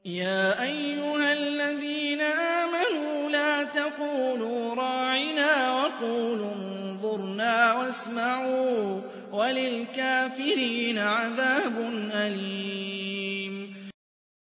يَا أَيُّهَا الَّذِينَ آمَنُوا لَا تَقُولُوا رَاعِنَا وَقُولُوا انظُرْنَا وَاسْمَعُوا ۗ وَلِلْكَافِرِينَ عَذَابٌ أَلِيمٌ